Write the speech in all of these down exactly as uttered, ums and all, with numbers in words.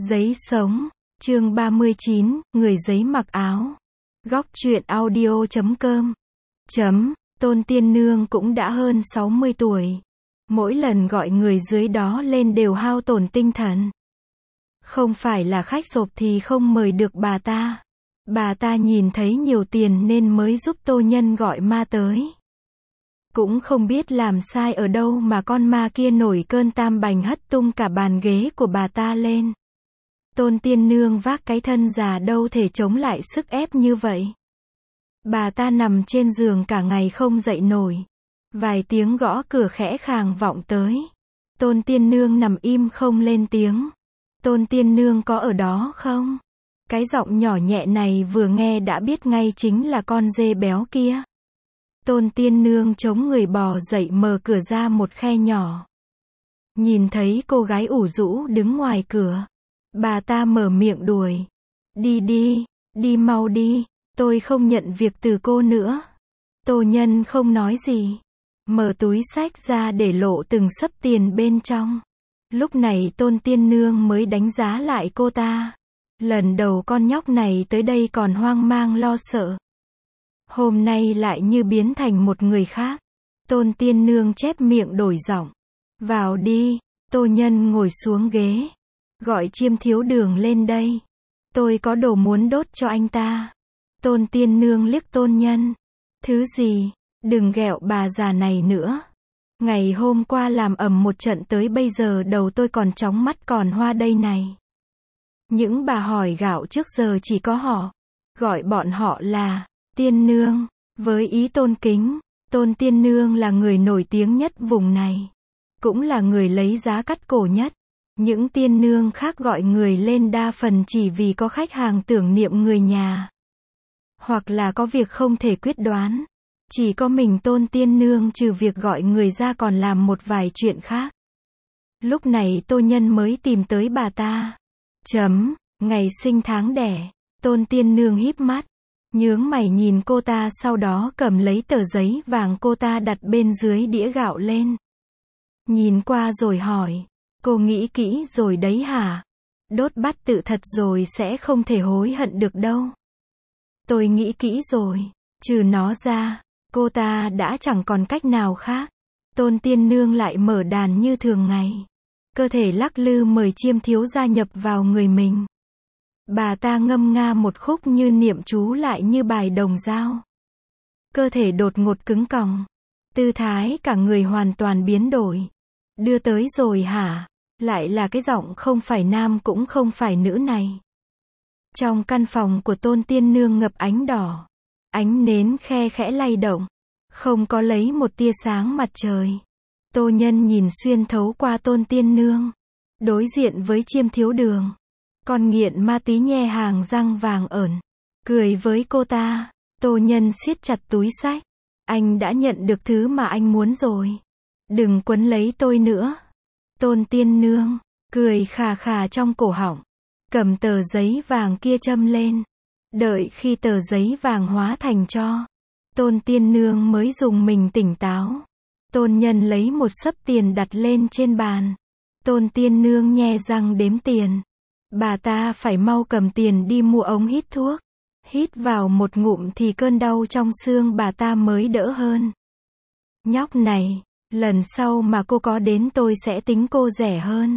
Giấy sống, chương ba mươi chín, người giấy mặc áo. Góc truyện audio chấm com. Chấm, Tôn Tiên Nương cũng đã hơn sáu mươi tuổi. Mỗi lần gọi người dưới đó lên đều hao tổn tinh thần. Không phải là khách sộp thì không mời được bà ta. Bà ta nhìn thấy nhiều tiền nên mới giúp Tô Nhân gọi ma tới. Cũng không biết làm sai ở đâu mà con ma kia nổi cơn tam bành hất tung cả bàn ghế của bà ta lên. Tôn Tiên Nương vác cái thân già đâu thể chống lại sức ép như vậy. Bà ta nằm trên giường cả ngày không dậy nổi. Vài tiếng gõ cửa khẽ khàng vọng tới. Tôn Tiên Nương nằm im không lên tiếng. Tôn Tiên Nương có ở đó không? Cái giọng nhỏ nhẹ này vừa nghe đã biết ngay chính là con dê béo kia. Tôn Tiên Nương chống người bò dậy mở cửa ra một khe nhỏ. Nhìn thấy cô gái ủ rũ đứng ngoài cửa. Bà ta mở miệng đuổi. Đi đi, đi mau đi, tôi không nhận việc từ cô nữa. Tô Nhân không nói gì. Mở túi xách ra để lộ từng xấp tiền bên trong. Lúc này Tôn Tiên Nương mới đánh giá lại cô ta. Lần đầu con nhóc này tới đây còn hoang mang lo sợ. Hôm nay lại như biến thành một người khác. Tôn Tiên Nương chép miệng đổi giọng. Vào đi, Tô Nhân ngồi xuống ghế. Gọi Chiêm Thiếu Đường lên đây. Tôi có đồ muốn đốt cho anh ta. Tôn Tiên Nương liếc Tôn Nhân. Thứ gì? Đừng ghẹo bà già này nữa. Ngày hôm qua làm ầm một trận tới bây giờ đầu tôi còn chóng mắt còn hoa đây này. Những bà hỏi gạo trước giờ chỉ có họ. Gọi bọn họ là Tiên Nương. Với ý tôn kính, Tôn Tiên Nương là người nổi tiếng nhất vùng này. Cũng là người lấy giá cắt cổ nhất. Những tiên nương khác gọi người lên đa phần chỉ vì có khách hàng tưởng niệm người nhà. Hoặc là có việc không thể quyết đoán. Chỉ có mình Tôn Tiên Nương trừ việc gọi người ra còn làm một vài chuyện khác. Lúc này Tô Nhân mới tìm tới bà ta. Chấm, ngày sinh tháng đẻ. Tôn Tiên Nương híp mắt. Nhướng mày nhìn cô ta sau đó cầm lấy tờ giấy vàng cô ta đặt bên dưới đĩa gạo lên. Nhìn qua rồi hỏi. Cô nghĩ kỹ rồi đấy hả? Đốt bát tự thật rồi sẽ không thể hối hận được đâu. Tôi nghĩ kỹ rồi. Trừ nó ra, cô ta đã chẳng còn cách nào khác. Tôn Tiên Nương lại mở đàn như thường ngày. Cơ thể lắc lư mời Chiêm Thiếu gia nhập vào người mình. Bà ta ngâm nga một khúc như niệm chú lại như bài đồng dao. Cơ thể đột ngột cứng còng. Tư thái cả người hoàn toàn biến đổi. Đưa tới rồi hả? Lại là cái giọng không phải nam cũng không phải nữ này. Trong căn phòng của Tôn Tiên Nương ngập ánh đỏ. Ánh nến khe khẽ lay động. Không có lấy một tia sáng mặt trời. Tô Nhân nhìn xuyên thấu qua Tôn Tiên Nương. Đối diện với Chiêm Thiếu Đường. Con nghiện ma túy nhe hàng răng vàng ởn. Cười với cô ta. Tô Nhân siết chặt túi xách. Anh đã nhận được thứ mà anh muốn rồi. Đừng quấn lấy tôi nữa. Tôn Tiên Nương, cười khà khà trong cổ họng. Cầm tờ giấy vàng kia châm lên. Đợi khi tờ giấy vàng hóa thành tro. Tôn Tiên Nương mới dùng mình tỉnh táo. Tôn Nhân lấy một xấp tiền đặt lên trên bàn. Tôn Tiên Nương nhe răng đếm tiền. Bà ta phải mau cầm tiền đi mua ống hít thuốc. Hít vào một ngụm thì cơn đau trong xương bà ta mới đỡ hơn. Nhóc này, lần sau mà cô có đến tôi sẽ tính cô rẻ hơn.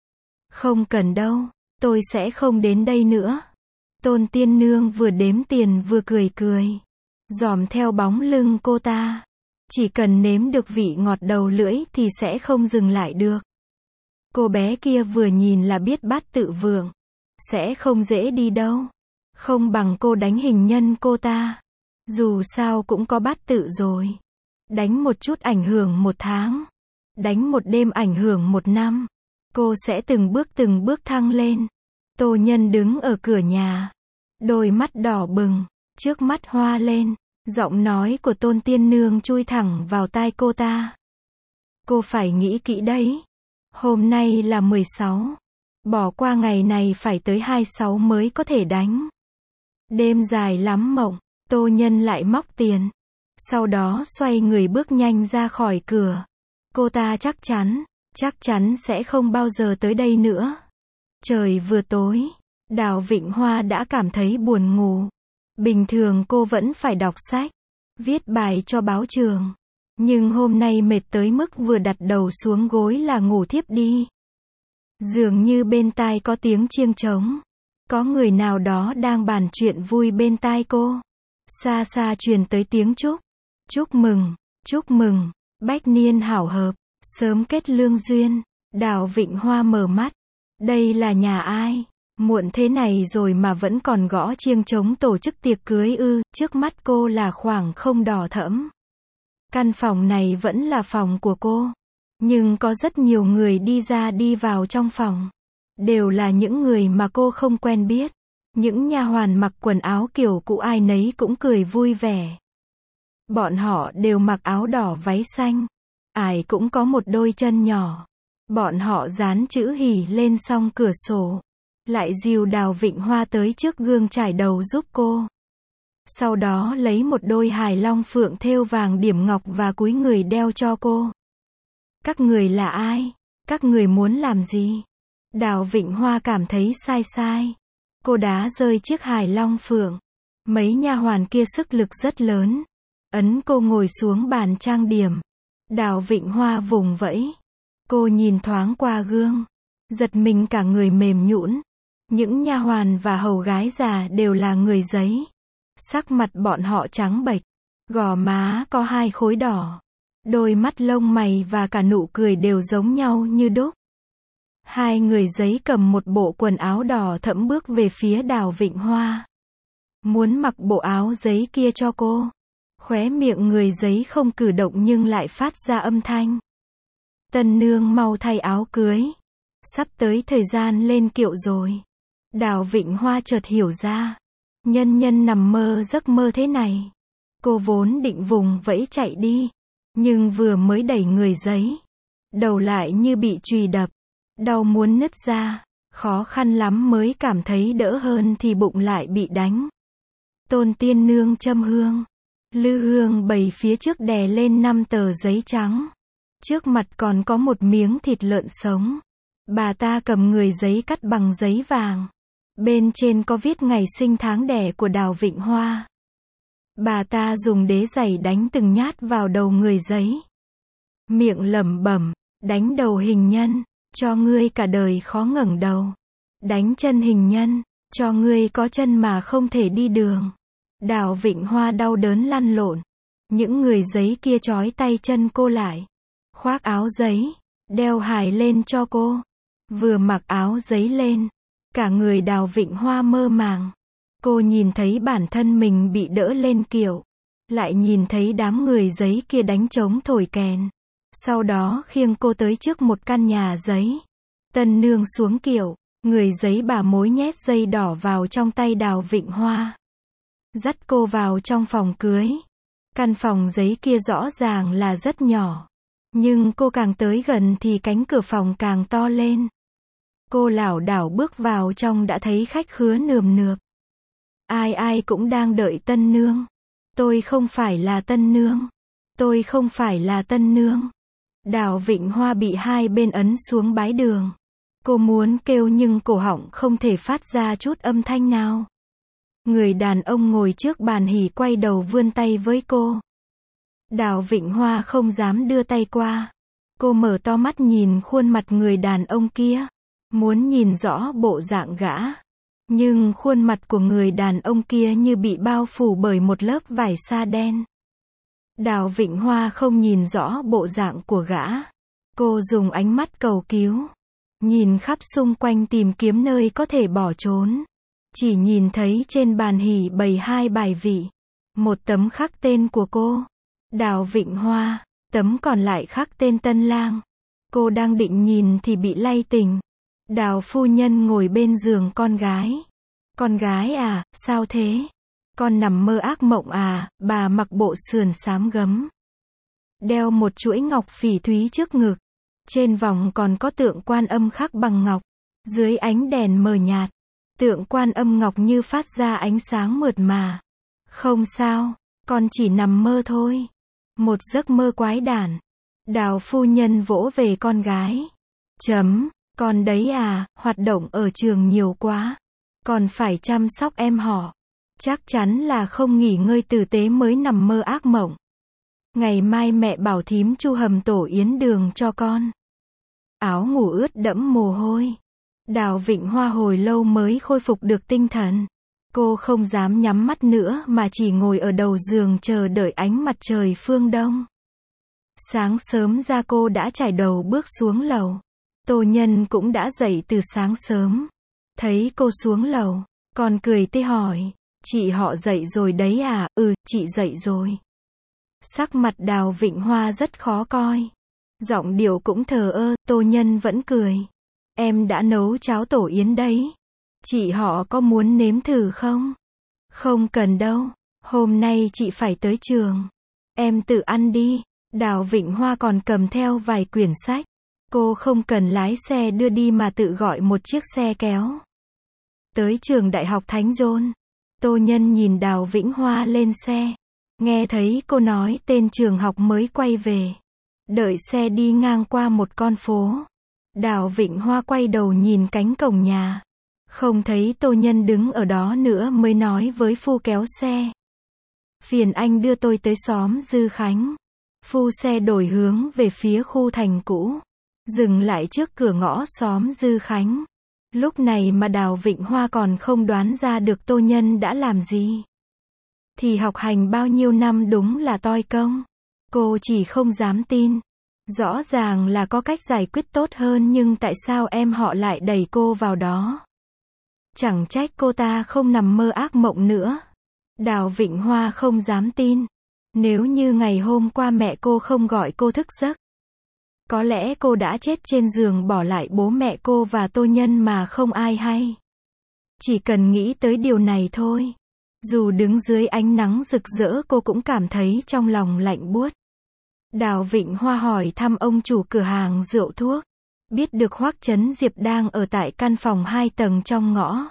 Không cần đâu, tôi sẽ không đến đây nữa. Tôn Tiên Nương vừa đếm tiền vừa cười cười. Dòm theo bóng lưng cô ta. Chỉ cần nếm được vị ngọt đầu lưỡi thì sẽ không dừng lại được. Cô bé kia vừa nhìn là biết bát tự vượng. Sẽ không dễ đi đâu. Không bằng cô đánh hình nhân cô ta. Dù sao cũng có bát tự rồi. Đánh một chút ảnh hưởng một tháng. Đánh một đêm ảnh hưởng một năm. Cô sẽ từng bước từng bước thăng lên. Tô Nhân đứng ở cửa nhà. Đôi mắt đỏ bừng. Trước mắt hoa lên. Giọng nói của Tôn Tiên Nương chui thẳng vào tai cô ta. Cô phải nghĩ kỹ đấy. Hôm nay là mười sáu. Bỏ qua ngày này phải tới hai mươi sáu mới có thể đánh. Đêm dài lắm mộng. Tô Nhân lại móc tiền. Sau đó xoay người bước nhanh ra khỏi cửa. Cô ta chắc chắn, chắc chắn sẽ không bao giờ tới đây nữa. Trời vừa tối, Đào Vịnh Hoa đã cảm thấy buồn ngủ. Bình thường cô vẫn phải đọc sách, viết bài cho báo trường. Nhưng hôm nay mệt tới mức vừa đặt đầu xuống gối là ngủ thiếp đi. Dường như bên tai có tiếng chiêng trống. Có người nào đó đang bàn chuyện vui bên tai cô. Xa xa truyền tới tiếng chúc. Chúc mừng, chúc mừng, bách niên hảo hợp, sớm kết lương duyên. Đào Vịnh Hoa mở mắt. Đây là nhà ai? Muộn thế này rồi mà vẫn còn gõ chiêng trống tổ chức tiệc cưới ư? Trước mắt cô là khoảng không đỏ thẫm. Căn phòng này vẫn là phòng của cô. Nhưng có rất nhiều người đi ra đi vào trong phòng. Đều là những người mà cô không quen biết. Những nha hoàn mặc quần áo kiểu cũ ai nấy cũng cười vui vẻ. Bọn họ đều mặc áo đỏ váy xanh. Ai cũng có một đôi chân nhỏ. Bọn họ dán chữ hỉ lên song cửa sổ. Lại dìu Đào Vịnh Hoa tới trước gương trải đầu giúp cô. Sau đó lấy một đôi hài long phượng thêu vàng điểm ngọc và cúi người đeo cho cô. Các người là ai? Các người muốn làm gì? Đào Vịnh Hoa cảm thấy sai sai. Cô đá rơi chiếc hài long phượng. Mấy nha hoàn kia sức lực rất lớn. Ấn cô ngồi xuống bàn trang điểm. Đào Vịnh Hoa vùng vẫy. Cô nhìn thoáng qua gương. Giật mình cả người mềm nhũn. Những nha hoàn và hầu gái già đều là người giấy. Sắc mặt bọn họ trắng bệch. Gò má có hai khối đỏ. Đôi mắt lông mày và cả nụ cười đều giống nhau như đúc. Hai người giấy cầm một bộ quần áo đỏ thẫm bước về phía Đào Vịnh Hoa. Muốn mặc bộ áo giấy kia cho cô. Khóe miệng người giấy không cử động nhưng lại phát ra âm thanh. Tân nương mau thay áo cưới. Sắp tới thời gian lên kiệu rồi. Đào Vịnh Hoa chợt hiểu ra. Nhân nhân nằm mơ giấc mơ thế này. Cô vốn định vùng vẫy chạy đi. Nhưng vừa mới đẩy người giấy. Đầu lại như bị chùy đập. Đau muốn nứt ra. Khó khăn lắm mới cảm thấy đỡ hơn thì bụng lại bị đánh. Tôn tiên nương châm hương. Lư hương bày phía trước đè lên năm tờ giấy trắng. Trước mặt còn có một miếng thịt lợn sống. Bà ta cầm người giấy cắt bằng giấy vàng. Bên trên có viết ngày sinh tháng đẻ của Đào Vịnh Hoa. Bà ta dùng đế giày đánh từng nhát vào đầu người giấy. Miệng lẩm bẩm, đánh đầu hình nhân, cho ngươi cả đời khó ngẩng đầu. Đánh chân hình nhân, cho ngươi có chân mà không thể đi đường. Đào Vịnh Hoa đau đớn lăn lộn. Những người giấy kia trói tay chân cô lại. Khoác áo giấy, đeo hài lên cho cô. Vừa mặc áo giấy lên, cả người Đào Vịnh Hoa mơ màng. Cô nhìn thấy bản thân mình bị đỡ lên kiệu. Lại nhìn thấy đám người giấy kia đánh trống thổi kèn. Sau đó khiêng cô tới trước một căn nhà giấy. Tân nương xuống kiệu. Người giấy bà mối nhét dây đỏ vào trong tay Đào Vịnh Hoa. Dắt cô vào trong phòng cưới. Căn phòng giấy kia rõ ràng là rất nhỏ. Nhưng cô càng tới gần thì cánh cửa phòng càng to lên. Cô lảo đảo bước vào trong đã thấy khách khứa nườm nượp. Ai ai cũng đang đợi tân nương. Tôi không phải là tân nương. Tôi không phải là tân nương. Đào Vịnh Hoa bị hai bên ấn xuống bái đường. Cô muốn kêu nhưng cổ họng không thể phát ra chút âm thanh nào. Người đàn ông ngồi trước bàn hỉ quay đầu vươn tay với cô. Đào Vịnh Hoa không dám đưa tay qua. Cô mở to mắt nhìn khuôn mặt người đàn ông kia. Muốn nhìn rõ bộ dạng gã. Nhưng khuôn mặt của người đàn ông kia như bị bao phủ bởi một lớp vải sa đen. Đào Vịnh Hoa không nhìn rõ bộ dạng của gã. Cô dùng ánh mắt cầu cứu. Nhìn khắp xung quanh tìm kiếm nơi có thể bỏ trốn. Chỉ nhìn thấy trên bàn hỉ bày hai bài vị. Một tấm khắc tên của cô. Đào Vịnh Hoa. Tấm còn lại khắc tên Tân Lang. Cô đang định nhìn thì bị lay tỉnh. Đào phu nhân ngồi bên giường con gái. Con gái à, sao thế? Con nằm mơ ác mộng à? Bà mặc bộ sườn xám gấm. Đeo một chuỗi ngọc phỉ thúy trước ngực. Trên vòng còn có tượng Quan Âm khắc bằng ngọc. Dưới ánh đèn mờ nhạt. Tượng Quan Âm ngọc như phát ra ánh sáng mượt mà. Không sao, con chỉ nằm mơ thôi. Một giấc mơ quái đản. Đào phu nhân vỗ về con gái. Chấm, Con đấy à, hoạt động ở trường nhiều quá. Còn phải chăm sóc em họ. Chắc chắn là không nghỉ ngơi tử tế mới nằm mơ ác mộng. Ngày mai mẹ bảo thím Chu hầm tổ yến đường cho con. Áo ngủ ướt đẫm mồ hôi. Đào Vịnh Hoa hồi lâu mới khôi phục được tinh thần. Cô không dám nhắm mắt nữa mà chỉ ngồi ở đầu giường chờ đợi ánh mặt trời phương đông. Sáng sớm ra cô đã trải đầu bước xuống lầu. Tô Nhân cũng đã dậy từ sáng sớm. Thấy cô xuống lầu, còn cười tươi hỏi, chị họ dậy rồi đấy à? Ừ, chị dậy rồi. Sắc mặt Đào Vịnh Hoa rất khó coi. Giọng điệu cũng thờ ơ, Tô Nhân vẫn cười. Em đã nấu cháo tổ yến đấy. Chị họ có muốn nếm thử không? Không cần đâu. Hôm nay chị phải tới trường. Em tự ăn đi. Đào Vịnh Hoa còn cầm theo vài quyển sách. Cô không cần lái xe đưa đi mà tự gọi một chiếc xe kéo. Tới trường Đại học Thánh John. Tô Nhân nhìn Đào Vĩnh Hoa lên xe. Nghe thấy cô nói tên trường học mới quay về. Đợi xe đi ngang qua một con phố. Đào Vịnh Hoa quay đầu nhìn cánh cổng nhà. Không thấy Tô Nhân đứng ở đó nữa mới nói với phu kéo xe. Phiền anh đưa tôi tới xóm Dư Khánh. Phu xe đổi hướng về phía khu thành cũ. Dừng lại trước cửa ngõ xóm Dư Khánh. Lúc này mà Đào Vịnh Hoa còn không đoán ra được Tô Nhân đã làm gì. Thì học hành bao nhiêu năm đúng là toi công. Cô chỉ không dám tin. Rõ ràng là có cách giải quyết tốt hơn nhưng tại sao em họ lại đẩy cô vào đó. Chẳng trách cô ta không nằm mơ ác mộng nữa. Đào Vịnh Hoa không dám tin. Nếu như ngày hôm qua mẹ cô không gọi cô thức giấc. Có lẽ cô đã chết trên giường bỏ lại bố mẹ cô và Tô Nhân mà không ai hay. Chỉ cần nghĩ tới điều này thôi. Dù đứng dưới ánh nắng rực rỡ cô cũng cảm thấy trong lòng lạnh buốt. Đào Vịnh Hoa hỏi thăm ông chủ cửa hàng rượu thuốc. Biết được Hoắc Chấn Diệp đang ở tại căn phòng hai tầng trong ngõ.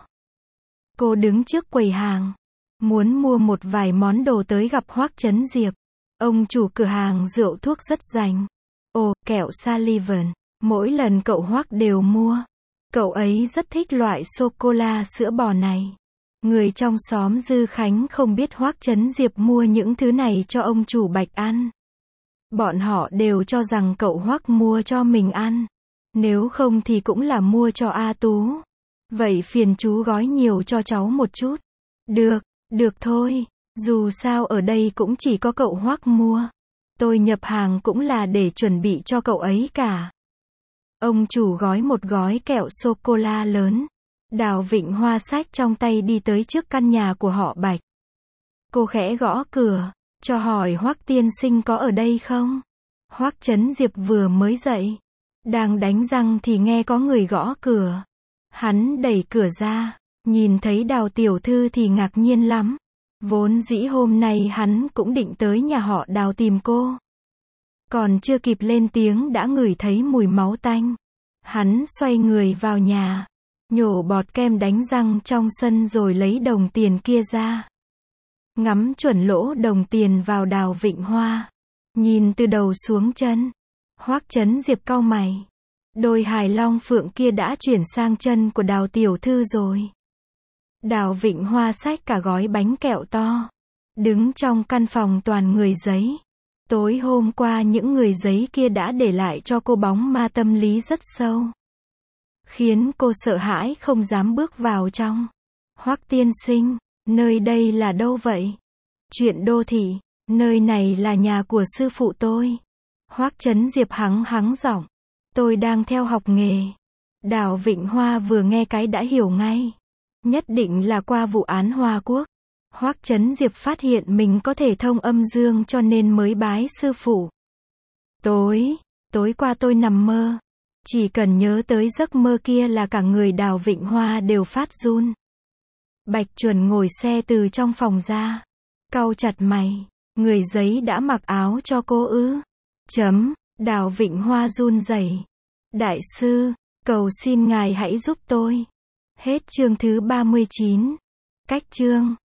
Cô đứng trước quầy hàng. Muốn mua một vài món đồ tới gặp Hoắc Chấn Diệp. Ông chủ cửa hàng rượu thuốc rất rành. Ồ, kẹo Sullivan. Mỗi lần cậu Hoắc đều mua. Cậu ấy rất thích loại sô-cô-la sữa bò này. Người trong xóm Dư Khánh không biết Hoắc Chấn Diệp mua những thứ này cho ông chủ Bạch ăn. Bọn họ đều cho rằng cậu Hoắc mua cho mình ăn. Nếu không thì cũng là mua cho A Tú. Vậy phiền chú gói nhiều cho cháu một chút. Được, được thôi. Dù sao ở đây cũng chỉ có cậu Hoắc mua. Tôi nhập hàng cũng là để chuẩn bị cho cậu ấy cả. Ông chủ gói một gói kẹo sô-cô-la lớn. Đào Vịnh Hoa xách trong tay đi tới trước căn nhà của họ Bạch. Cô khẽ gõ cửa, cho hỏi Hoắc tiên sinh có ở đây không? Hoắc Chấn Diệp vừa mới dậy. Đang đánh răng thì nghe có người gõ cửa. Hắn đẩy cửa ra, nhìn thấy Đào tiểu thư thì ngạc nhiên lắm. Vốn dĩ hôm nay hắn cũng định tới nhà họ Đào tìm cô. Còn chưa kịp lên tiếng đã ngửi thấy mùi máu tanh. Hắn xoay người vào nhà, nhổ bọt kem đánh răng trong sân rồi lấy đồng tiền kia ra. Ngắm chuẩn lỗ đồng tiền vào Đào Vịnh Hoa. Nhìn từ đầu xuống chân. Hoắc Chấn Diệp cau mày. Đôi hài long phượng kia đã chuyển sang chân của Đào tiểu thư rồi. Đào Vịnh Hoa xách cả gói bánh kẹo to. Đứng trong căn phòng toàn người giấy. Tối hôm qua những người giấy kia đã để lại cho cô bóng ma tâm lý rất sâu. Khiến cô sợ hãi không dám bước vào trong. Hoắc tiên sinh, nơi đây là đâu vậy? Chuyện đô thị, nơi này là nhà của sư phụ tôi. Hoắc Chấn Diệp hắng hắng giọng. Tôi đang theo học nghề. Đào Vịnh Hoa vừa nghe cái đã hiểu ngay. Nhất định là qua vụ án Hoa Quốc. Hoắc Chấn Diệp phát hiện mình có thể thông âm dương cho nên mới bái sư phụ. Tối, tối qua tôi nằm mơ. Chỉ cần nhớ tới giấc mơ kia là cả người Đào Vịnh Hoa đều phát run. Bạch Chuẩn ngồi xe từ trong phòng ra. Cau chặt mày. Người giấy đã mặc áo cho cô ư? Chấm, Đào Vịnh Hoa run rẩy. Đại sư, cầu xin ngài hãy giúp tôi. Hết chương thứ ba mươi chín. Cách chương.